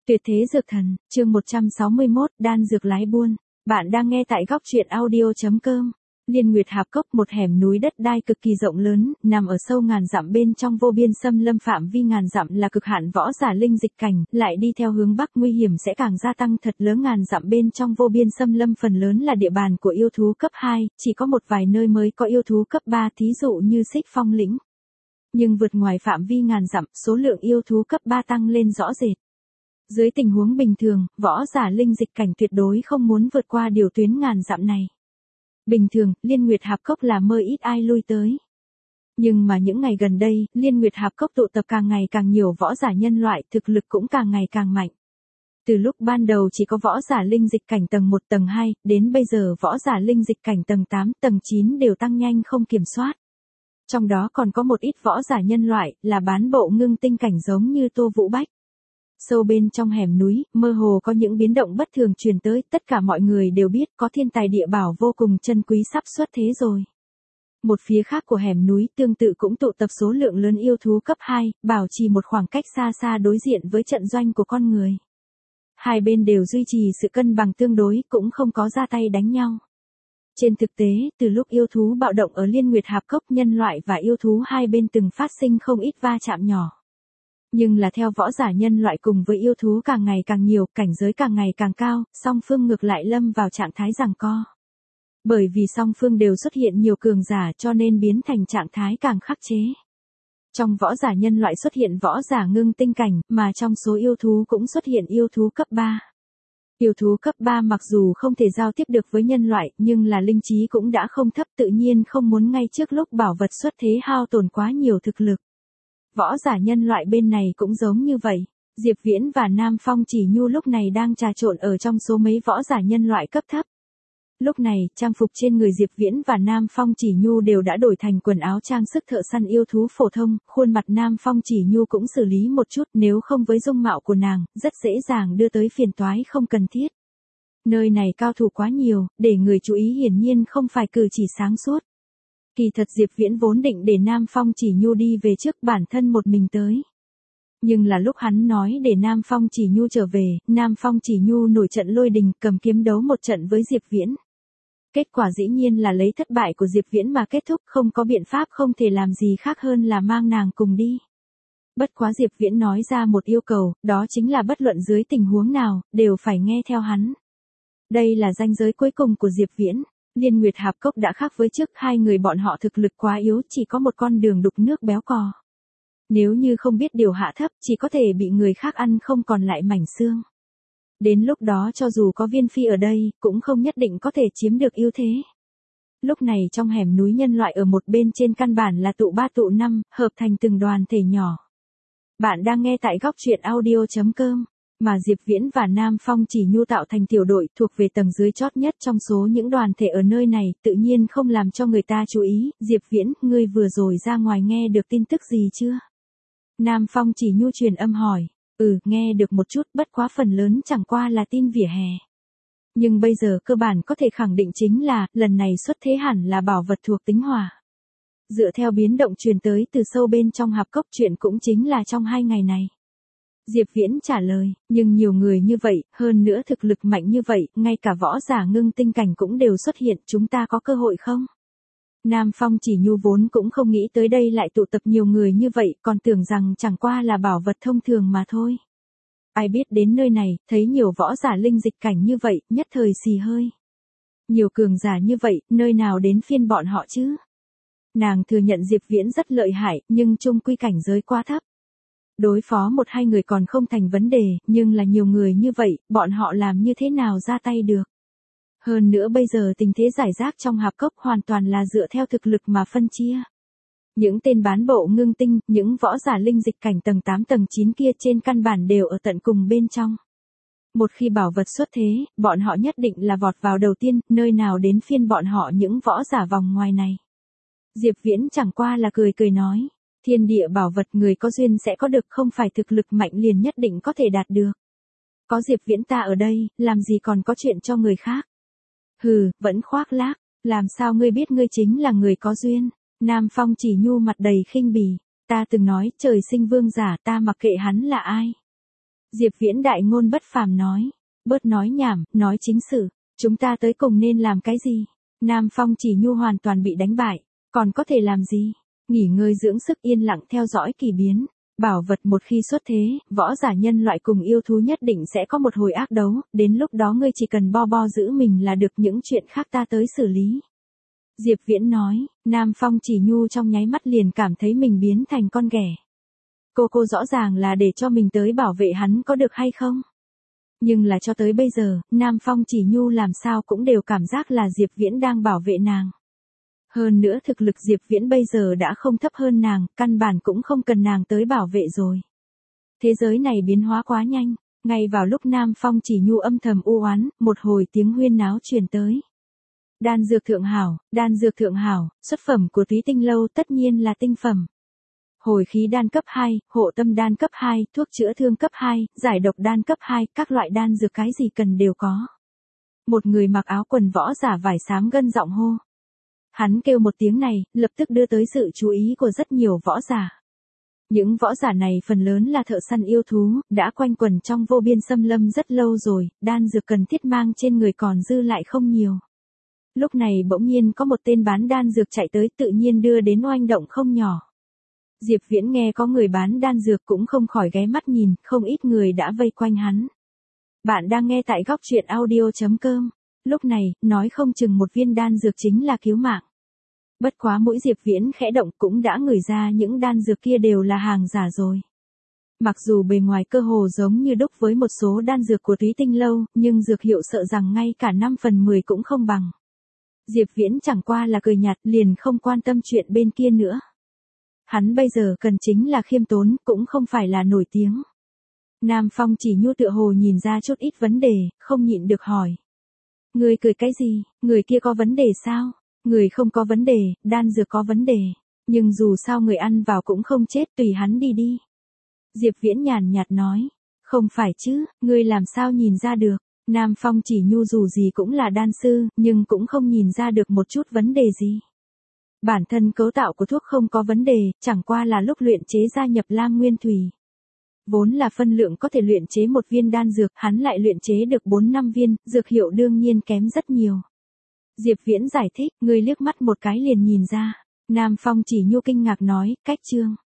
Tuyệt thế dược thần, chương 161, đan dược lái buôn. Bạn đang nghe tại góc truyện audio.com. Liên Nguyệt Hạp Cốc, một hẻm núi đất đai cực kỳ rộng lớn, nằm ở sâu ngàn dặm bên trong vô biên xâm lâm, phạm vi ngàn dặm là cực hạn võ giả linh dịch cảnh, lại đi theo hướng bắc nguy hiểm sẽ càng gia tăng thật lớn. Ngàn dặm bên trong vô biên xâm lâm phần lớn là địa bàn của yêu thú cấp 2, chỉ có một vài nơi mới có yêu thú cấp 3, thí dụ như Xích Phong lĩnh. Nhưng vượt ngoài phạm vi ngàn dặm, số lượng yêu thú cấp 3 tăng lên rõ rệt. Dưới tình huống bình thường, võ giả linh dịch cảnh tuyệt đối không muốn vượt qua điều tuyến ngàn dặm này. Bình thường, Liên Nguyệt Hạp Cốc là mơ ít ai lui tới. Nhưng mà những ngày gần đây, Liên Nguyệt Hạp Cốc tụ tập càng ngày càng nhiều võ giả nhân loại, thực lực cũng càng ngày càng mạnh. Từ lúc ban đầu chỉ có võ giả linh dịch cảnh tầng 1, tầng 2, đến bây giờ võ giả linh dịch cảnh tầng 8, tầng 9 đều tăng nhanh không kiểm soát. Trong đó còn có một ít võ giả nhân loại, là bán bộ ngưng tinh cảnh giống như Tô Vũ Bách. Sâu bên trong hẻm núi, mơ hồ có những biến động bất thường truyền tới, tất cả mọi người đều biết có thiên tài địa bảo vô cùng chân quý sắp xuất thế rồi. Một phía khác của hẻm núi tương tự cũng tụ tập số lượng lớn yêu thú cấp 2, bảo trì một khoảng cách xa xa đối diện với trận doanh của con người. Hai bên đều duy trì sự cân bằng tương đối, cũng không có ra tay đánh nhau. Trên thực tế, từ lúc yêu thú bạo động ở Liên Nguyệt Hạp Cốc, nhân loại và yêu thú hai bên từng phát sinh không ít va chạm nhỏ. Nhưng là theo võ giả nhân loại cùng với yêu thú càng ngày càng nhiều, cảnh giới càng ngày càng cao, song phương ngược lại lâm vào trạng thái giằng co. Bởi vì song phương đều xuất hiện nhiều cường giả cho nên biến thành trạng thái càng khắc chế. Trong võ giả nhân loại xuất hiện võ giả ngưng tinh cảnh, mà trong số yêu thú cũng xuất hiện yêu thú cấp 3. Yêu thú cấp 3 mặc dù không thể giao tiếp được với nhân loại, nhưng là linh trí cũng đã không thấp, tự nhiên không muốn ngay trước lúc bảo vật xuất thế hao tổn quá nhiều thực lực. Võ giả nhân loại bên này cũng giống như vậy. Diệp Viễn và Nam Phong Chỉ Nhu lúc này đang trà trộn ở trong số mấy võ giả nhân loại cấp thấp. Lúc này, trang phục trên người Diệp Viễn và Nam Phong Chỉ Nhu đều đã đổi thành quần áo trang sức thợ săn yêu thú phổ thông, khuôn mặt Nam Phong Chỉ Nhu cũng xử lý một chút, nếu không với dung mạo của nàng, rất dễ dàng đưa tới phiền toái không cần thiết. Nơi này cao thủ quá nhiều, để người chú ý hiển nhiên không phải cử chỉ sáng suốt. Kỳ thật Diệp Viễn vốn định để Nam Phong Chỉ Nhu đi về trước, bản thân một mình tới. Nhưng là lúc hắn nói để Nam Phong Chỉ Nhu trở về, Nam Phong Chỉ Nhu nổi trận lôi đình, cầm kiếm đấu một trận với Diệp Viễn. Kết quả dĩ nhiên là lấy thất bại của Diệp Viễn mà kết thúc, không có biện pháp, không thể làm gì khác hơn là mang nàng cùng đi. Bất quá Diệp Viễn nói ra một yêu cầu, đó chính là bất luận dưới tình huống nào, đều phải nghe theo hắn. Đây là ranh giới cuối cùng của Diệp Viễn. Liên Nguyệt Hạp Cốc đã khác với trước, hai người bọn họ thực lực quá yếu, chỉ có một con đường đục nước béo cò. Nếu như không biết điều hạ thấp, chỉ có thể bị người khác ăn không còn lại mảnh xương. Đến lúc đó cho dù có Viên Phi ở đây, cũng không nhất định có thể chiếm được ưu thế. Lúc này trong hẻm núi nhân loại ở một bên trên căn bản là tụ 3 tụ 5, hợp thành từng đoàn thể nhỏ. Bạn đang nghe tại góc truyện audio.com. Mà Diệp Viễn và Nam Phong Chỉ Nhu tạo thành tiểu đội thuộc về tầng dưới chót nhất trong số những đoàn thể ở nơi này, tự nhiên không làm cho người ta chú ý. Diệp Viễn, ngươi vừa rồi ra ngoài nghe được tin tức gì chưa? Nam Phong Chỉ Nhu truyền âm hỏi. Nghe được một chút, bất quá phần lớn chẳng qua là tin vỉa hè. Nhưng bây giờ cơ bản có thể khẳng định chính là, lần này xuất thế hẳn là bảo vật thuộc tính hỏa. Dựa theo biến động truyền tới từ sâu bên trong hạp cốc, chuyện cũng chính là trong 2 ngày này. Diệp Viễn trả lời, nhưng nhiều người như vậy, hơn nữa thực lực mạnh như vậy, ngay cả võ giả ngưng tinh cảnh cũng đều xuất hiện, chúng ta có cơ hội không? Nam Phong Chỉ Nhu vốn cũng không nghĩ tới đây lại tụ tập nhiều người như vậy, còn tưởng rằng chẳng qua là bảo vật thông thường mà thôi. Ai biết đến nơi này, thấy nhiều võ giả linh dịch cảnh như vậy, nhất thời xì hơi. Nhiều cường giả như vậy, nơi nào đến phiên bọn họ chứ? Nàng thừa nhận Diệp Viễn rất lợi hại, nhưng chung quy cảnh giới quá thấp. Đối phó 1-2 người còn không thành vấn đề, nhưng là nhiều người như vậy, bọn họ làm như thế nào ra tay được. Hơn nữa bây giờ tình thế giải rác trong hạp cốc hoàn toàn là dựa theo thực lực mà phân chia. Những tên bán bộ ngưng tinh, những võ giả linh dịch cảnh tầng 8 tầng 9 kia trên căn bản đều ở tận cùng bên trong. Một khi bảo vật xuất thế, bọn họ nhất định là vọt vào đầu tiên, nơi nào đến phiên bọn họ những võ giả vòng ngoài này. Diệp Viễn chẳng qua là cười cười nói. Thiên địa bảo vật người có duyên sẽ có được, không phải thực lực mạnh liền nhất định có thể đạt được. Có Diệp Viễn ta ở đây, làm gì còn có chuyện cho người khác. Hừ, vẫn khoác lác, làm sao ngươi biết ngươi chính là người có duyên. Nam Phong Chỉ Nhu mặt đầy khinh bỉ, ta từng nói trời sinh vương giả, ta mặc kệ hắn là ai. Diệp Viễn đại ngôn bất phàm nói. Bớt nói nhảm, nói chính sự. Chúng ta tới cùng nên làm cái gì? Nam Phong Chỉ Nhu hoàn toàn bị đánh bại. Còn có thể làm gì? Nghỉ ngơi dưỡng sức yên lặng theo dõi kỳ biến. Bảo vật một khi xuất thế, võ giả nhân loại cùng yêu thú nhất định sẽ có một hồi ác đấu, đến lúc đó ngươi chỉ cần bo giữ mình là được, những chuyện khác ta tới xử lý. Diệp Viễn nói. Nam Phong Chỉ Nhu trong nháy mắt liền cảm thấy mình biến thành con ghẻ. Cô rõ ràng là để cho mình tới bảo vệ hắn có được hay không? Nhưng là cho tới bây giờ, Nam Phong Chỉ Nhu làm sao cũng đều cảm giác là Diệp Viễn đang bảo vệ nàng. Hơn nữa thực lực Diệp Viễn bây giờ đã không thấp hơn nàng, căn bản cũng không cần nàng tới bảo vệ rồi. Thế giới này biến hóa quá nhanh, ngay vào lúc Nam Phong Chỉ Nhu âm thầm u oán, một hồi tiếng huyên náo truyền tới. Đan dược thượng hảo, xuất phẩm của Túy Tinh lâu tất nhiên là tinh phẩm. Hồi khí đan cấp 2, hộ tâm đan cấp 2, thuốc chữa thương cấp 2, giải độc đan cấp 2, các loại đan dược cái gì cần đều có. Một người mặc áo quần võ giả vải xám gân giọng hô. Hắn kêu một tiếng này, lập tức đưa tới sự chú ý của rất nhiều võ giả. Những võ giả này phần lớn là thợ săn yêu thú, đã quanh quẩn trong vô biên xâm lâm rất lâu rồi, đan dược cần thiết mang trên người còn dư lại không nhiều. Lúc này bỗng nhiên có một tên bán đan dược chạy tới, tự nhiên đưa đến oanh động không nhỏ. Diệp Viễn nghe có người bán đan dược cũng không khỏi ghé mắt nhìn, không ít người đã vây quanh hắn. Bạn đang nghe tại góc truyện audio.com. Lúc này, nói không chừng một viên đan dược chính là cứu mạng. Bất quá mũi Diệp Viễn khẽ động cũng đã ngửi ra những đan dược kia đều là hàng giả rồi. Mặc dù bề ngoài cơ hồ giống như đúc với một số đan dược của Túy Tinh lâu, nhưng dược hiệu sợ rằng ngay cả 5 phần 10 cũng không bằng. Diệp Viễn chẳng qua là cười nhạt, liền không quan tâm chuyện bên kia nữa. Hắn bây giờ cần chính là khiêm tốn, cũng không phải là nổi tiếng. Nam Phong Chỉ Nhu tựa hồ nhìn ra chút ít vấn đề, không nhịn được hỏi. Người cười cái gì, người kia có vấn đề sao? Người không có vấn đề, đan dược có vấn đề. Nhưng dù sao người ăn vào cũng không chết, tùy hắn đi đi. Diệp Viễn nhàn nhạt nói. Không phải chứ, ngươi làm sao nhìn ra được? Nam Phong Chỉ Nhu dù gì cũng là đan sư, nhưng cũng không nhìn ra được một chút vấn đề gì. Bản thân cấu tạo của thuốc không có vấn đề, chẳng qua là lúc luyện chế gia nhập lam nguyên thủy. Vốn là phân lượng có thể luyện chế một viên đan dược, hắn lại luyện chế được 4-5 viên, dược hiệu đương nhiên kém rất nhiều. Diệp Viễn giải thích, người liếc mắt một cái liền nhìn ra. Nam Phong Chỉ Nhu kinh ngạc nói, cách chương.